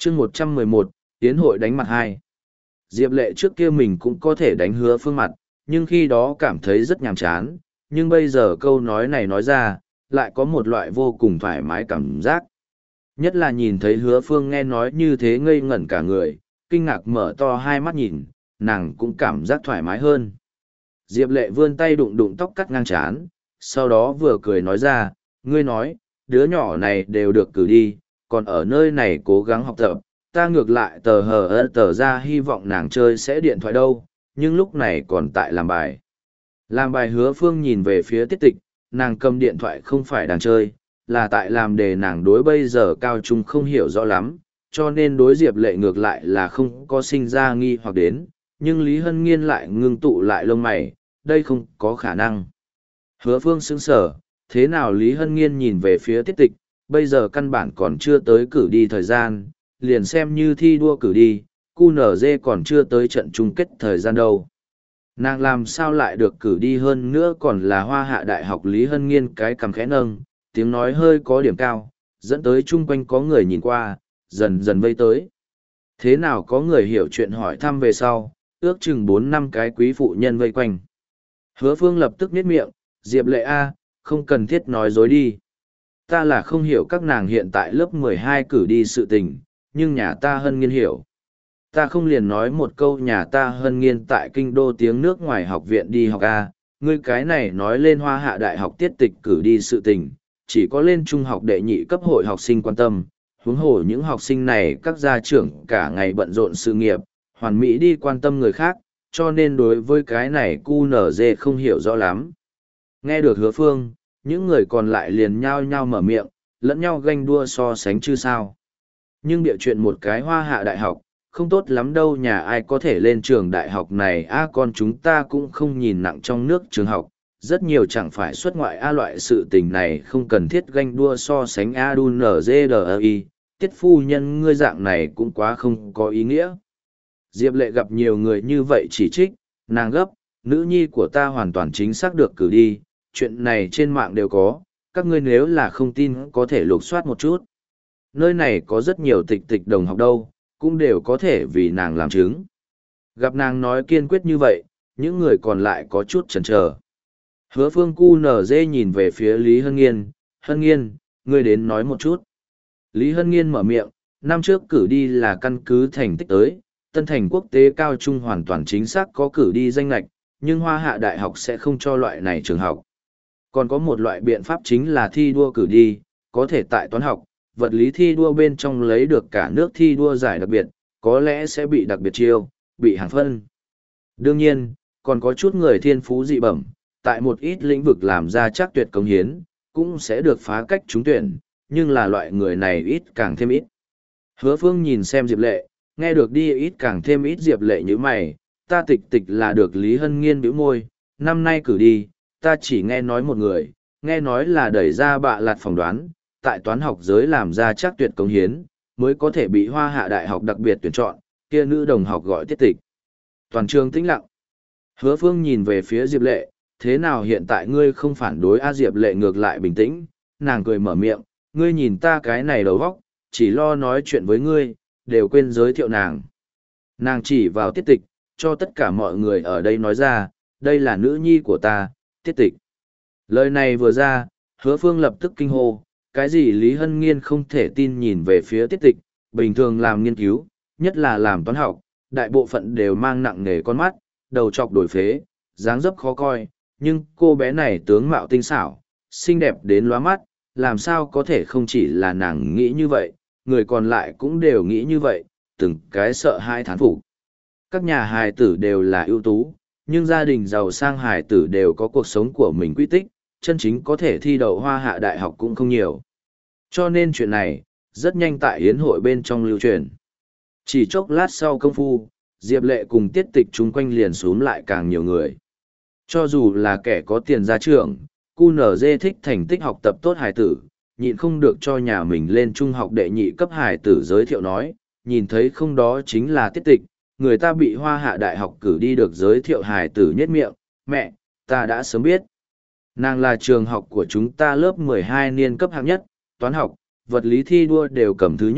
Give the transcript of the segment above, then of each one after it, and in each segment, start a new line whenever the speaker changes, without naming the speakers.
chương 111, tiến hội đánh mặt hai. Diệp Lệ trước kia mình cũng có thể đánh Hứa Phương mặt, nhưng khi đó cảm thấy rất nhàm chán, nhưng bây giờ câu nói này nói ra, lại có một loại vô cùng thoải mái cảm giác. Nhất là nhìn thấy Hứa Phương nghe nói như thế ngây ngẩn cả người, kinh ngạc mở to hai mắt nhìn, nàng cũng cảm giác thoải mái hơn. Diệp Lệ vươn tay đụng đụng tóc cắt ngang trán, sau đó vừa cười nói ra, ngươi nói, đứa nhỏ này đều được cử đi, còn ở nơi này cố gắng học tập, ta ngược lại tờ ra hy vọng nàng chơi sẽ điện thoại đâu, nhưng lúc này còn tại làm bài. Làm bài. Hứa Phương nhìn về phía Tiết Tịch, nàng cầm điện thoại không phải đang chơi, là tại làm đề nàng đối bây giờ cao trung không hiểu rõ lắm, cho nên đối Diệp Lệ ngược lại là không có sinh ra nghi hoặc đến, nhưng Lý Hân Nghiên lại ngưng tụ lại lông mày, đây không có khả năng. Hứa Phương sững sờ, thế nào Lý Hân Nghiên nhìn về phía Tiết Tịch, bây giờ căn bản còn chưa tới cử đi thời gian, liền xem như thi đua cử đi, QNZ còn chưa tới trận chung kết thời gian đâu. Nàng làm sao lại được cử đi hơn nữa còn là Hoa Hạ Đại học. Lý Hân Nghiên cái cằm khẽ nâng, tiếng nói hơi có điểm cao, dẫn tới chung quanh có người nhìn qua, dần dần vây tới. Thế nào có người hiểu chuyện hỏi thăm về sau, ước chừng 4-5 cái quý phụ nhân vây quanh. Hứa Phương lập tức nhếch miệng, Diệp Lệ A, không cần thiết nói dối đi. Ta là không hiểu các nàng hiện tại lớp 12 cử đi sự tình, nhưng nhà ta Hân Nghiên hiểu. Ta không liền nói một câu nhà ta Hân Nghiên tại kinh đô tiếng nước ngoài học viện đi học A, ngươi cái này nói lên Hoa Hạ Đại học Tiết Tịch cử đi sự tình, chỉ có lên trung học đệ nhị cấp hội học sinh quan tâm, huống hồ những học sinh này các gia trưởng cả ngày bận rộn sự nghiệp, hoàn mỹ đi quan tâm người khác, cho nên đối với cái này QNZ không hiểu rõ lắm. Nghe được Hứa Phương, những người còn lại liền nhao nhao mở miệng, lẫn nhau ganh đua so sánh chứ sao. Nhưng địa chuyện một cái Hoa Hạ Đại học, không tốt lắm đâu, nhà ai có thể lên trường đại học này a, con chúng ta cũng không nhìn nặng trong nước trường học, rất nhiều chẳng phải xuất ngoại a, loại sự tình này không cần thiết ganh đua so sánh a đu nzdi, tiết phu nhân ngươi dạng này cũng quá không có ý nghĩa. Diệp Lệ gặp nhiều người như vậy chỉ trích, nàng gấp, nữ nhi của ta hoàn toàn chính xác được cử đi, chuyện này trên mạng đều có, các ngươi nếu là không tin có thể lục soát một chút. Nơi này có rất nhiều tịch tịch đồng học đâu, cũng đều có thể vì nàng làm chứng. Gặp nàng nói kiên quyết như vậy, những người còn lại có chút chần chờ. Hứa Phương QNZ nhìn về phía Lý Hân Nghiên, ngươi đến nói một chút. Lý Hân Nghiên mở miệng, năm trước cử đi là căn cứ thành tích tới, Tân Thành Quốc tế Cao Trung hoàn toàn chính xác có cử đi danh lệch, nhưng Hoa Hạ Đại học sẽ không cho loại này trường học. Còn có một loại biện pháp chính là thi đua cử đi, có thể tại toán học, vật lý thi đua bên trong lấy được cả nước thi đua giải đặc biệt, có lẽ sẽ bị đặc biệt chiêu, bị hàng phân. Đương nhiên, còn có chút người thiên phú dị bẩm, tại một ít lĩnh vực làm ra chắc tuyệt công hiến, cũng sẽ được phá cách trúng tuyển, nhưng là loại người này ít càng thêm ít. Hứa Phương nhìn xem Diệp Lệ, nghe được đi ít càng thêm ít. Diệp Lệ như mày, ta tịch tịch là được Lý Hân Nghiên bĩu môi, năm nay cử đi, ta chỉ nghe nói một người, nghe nói là đẩy ra bạ lạt phỏng đoán, tại toán học giới làm ra chắc tuyệt công hiến, mới có thể bị Hoa Hạ Đại học đặc biệt tuyển chọn, kia nữ đồng học gọi Tiết Tịch. Toàn trường tĩnh lặng. Hứa Phương nhìn về phía Diệp Lệ, thế nào hiện tại ngươi không phản đối a? Diệp Lệ ngược lại bình tĩnh, nàng cười mở miệng, ngươi nhìn ta cái này đầu vóc, chỉ lo nói chuyện với ngươi, đều quên giới thiệu nàng. Nàng chỉ vào Tiết Tịch, cho tất cả mọi người ở đây nói ra, đây là nữ nhi của ta, Tiết Tịch. Lời này vừa ra, Hứa Phương lập tức kinh hô, cái gì? Lý Hân Nghiên không thể tin nhìn về phía Tiết Tịch, bình thường làm nghiên cứu, nhất là làm toán học, đại bộ phận đều mang nặng nề con mắt, đầu trọc đổi phế, dáng dấp khó coi, nhưng cô bé này tướng mạo tinh xảo, xinh đẹp đến lóa mắt, làm sao có thể không chỉ là nàng nghĩ như vậy, người còn lại cũng đều nghĩ như vậy, từng cái sợ hai thán phục. Các nhà hài tử đều là ưu tú, nhưng gia đình giàu sang hài tử đều có cuộc sống của mình quy tích, chân chính có thể thi đậu Hoa Hạ Đại học cũng không nhiều. Cho nên chuyện này, rất nhanh tại hiến hội bên trong lưu truyền. Chỉ chốc lát sau công phu, Diệp Lệ cùng Tiết Tịch chung quanh liền xuống lại càng nhiều người. Cho dù là kẻ có tiền gia trưởng, QNZ thích thành tích học tập tốt hài tử, nhịn không được cho nhà mình lên trung học đệ nhị cấp hài tử giới thiệu nói, nhìn thấy không, đó chính là Tiết Tịch, người ta bị Hoa Hạ Đại học cử đi được giới thiệu hài tử nhếch miệng, mẹ, ta đã sớm biết. Nàng là trường học của chúng ta lớp 12 niên cấp hạng nhất, toán học, vật lý thi đua đều cầm thứ nhất,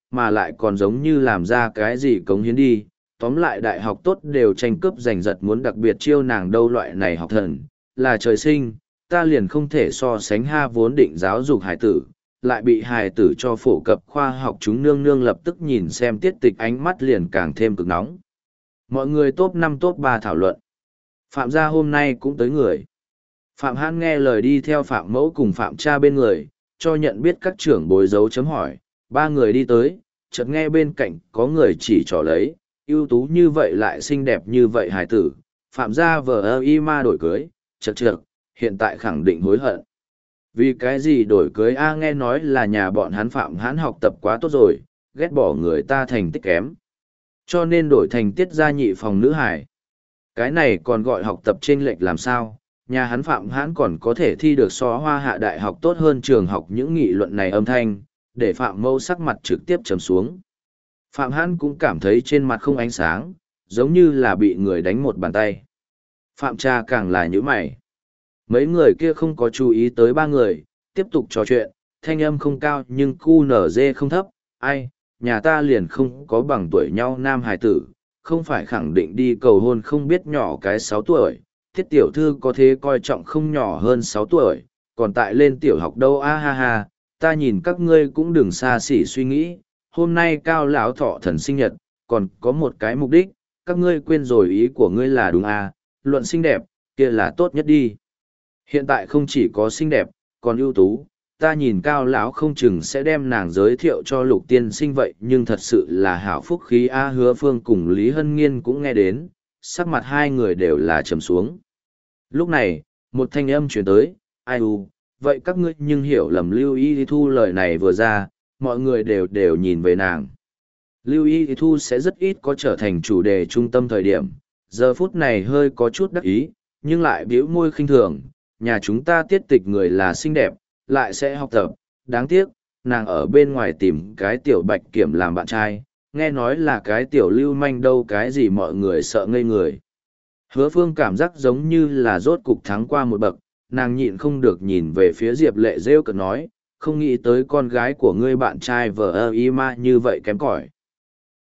mà lại còn giống như làm ra cái gì cống hiến đi. Tóm lại đại học tốt đều tranh cướp giành giật muốn đặc biệt chiêu nàng đâu, loại này học thần, là trời sinh, ta liền không thể so sánh ha. Vốn định giáo dục hải tử, lại bị hải tử cho phổ cập khoa học, chúng nương nương lập tức nhìn xem tiết tịch ánh mắt liền càng thêm cực nóng. Mọi người top 5 top 3 thảo luận. Phạm gia hôm nay cũng tới người. Phạm Hãn nghe lời đi theo Phạm Mẫu cùng Phạm Cha bên người, cho nhận biết các trưởng bối dấu chấm hỏi. Ba người đi tới, chợt nghe bên cạnh có người chỉ trỏ lấy, ưu tú như vậy lại xinh đẹp như vậy hài tử. Phạm gia vợ ơ y ma đổi cưới, chật, hiện tại khẳng định hối hận. Vì cái gì đổi cưới a? Nghe nói là nhà bọn hắn Phạm Hãn học tập quá tốt rồi, ghét bỏ người ta thành tích kém, cho nên đổi thành Tiết gia nhị phòng nữ hải. Cái này còn gọi học tập chênh lệch làm sao? Nhà hắn Phạm Hãn còn có thể thi được so Hoa Hạ đại học tốt hơn trường học. Những nghị luận này âm thanh, để Phạm Mâu sắc mặt trực tiếp trầm xuống. Phạm Hãn cũng cảm thấy trên mặt không ánh sáng, giống như là bị người đánh một bàn tay. Phạm Cha càng là nhíu mày. Mấy người kia không có chú ý tới ba người, tiếp tục trò chuyện, thanh âm không cao nhưng QNZ không thấp. Ai, nhà ta liền không có bằng tuổi nhau nam hài tử, không phải khẳng định đi cầu hôn không biết nhỏ cái 6 tuổi, Thiết tiểu thư có thế coi trọng không nhỏ hơn 6 tuổi, còn tại lên tiểu học đâu a ha ha, ta nhìn các ngươi cũng đừng xa xỉ suy nghĩ, hôm nay Cao lão thọ thần sinh nhật, còn có một cái mục đích, các ngươi quên rồi ý của ngươi là đúng a, luận xinh đẹp, kia là tốt nhất đi. Hiện tại không chỉ có xinh đẹp, còn ưu tú, ta nhìn Cao lão không chừng sẽ đem nàng giới thiệu cho Lục tiên sinh vậy, nhưng thật sự là hảo phúc khí a. Hứa Phương cùng Lý Hân Nghiên cũng nghe đến, sắc mặt hai người đều là trầm xuống. Lúc này, một thanh âm truyền tới, ai u, vậy các ngươi nhưng hiểu lầm. Lưu Y Thu lời này vừa ra, mọi người đều nhìn về nàng. Lưu Y Thu sẽ rất ít có trở thành chủ đề trung tâm thời điểm, giờ phút này hơi có chút đắc ý, nhưng lại bĩu môi khinh thường, nhà chúng ta Tiết tịch người là xinh đẹp, lại sẽ học tập, đáng tiếc, nàng ở bên ngoài tìm cái tiểu bạch kiểm làm bạn trai, nghe nói là cái tiểu lưu manh đâu, cái gì mọi người sợ ngây người. Hứa Phương cảm giác giống như là rốt cục thắng qua một bậc, nàng nhịn không được nhìn về phía Diệp Lệ rêu cợt nói, không nghĩ tới con gái của ngươi bạn trai vợ ơ y ma như vậy kém cỏi.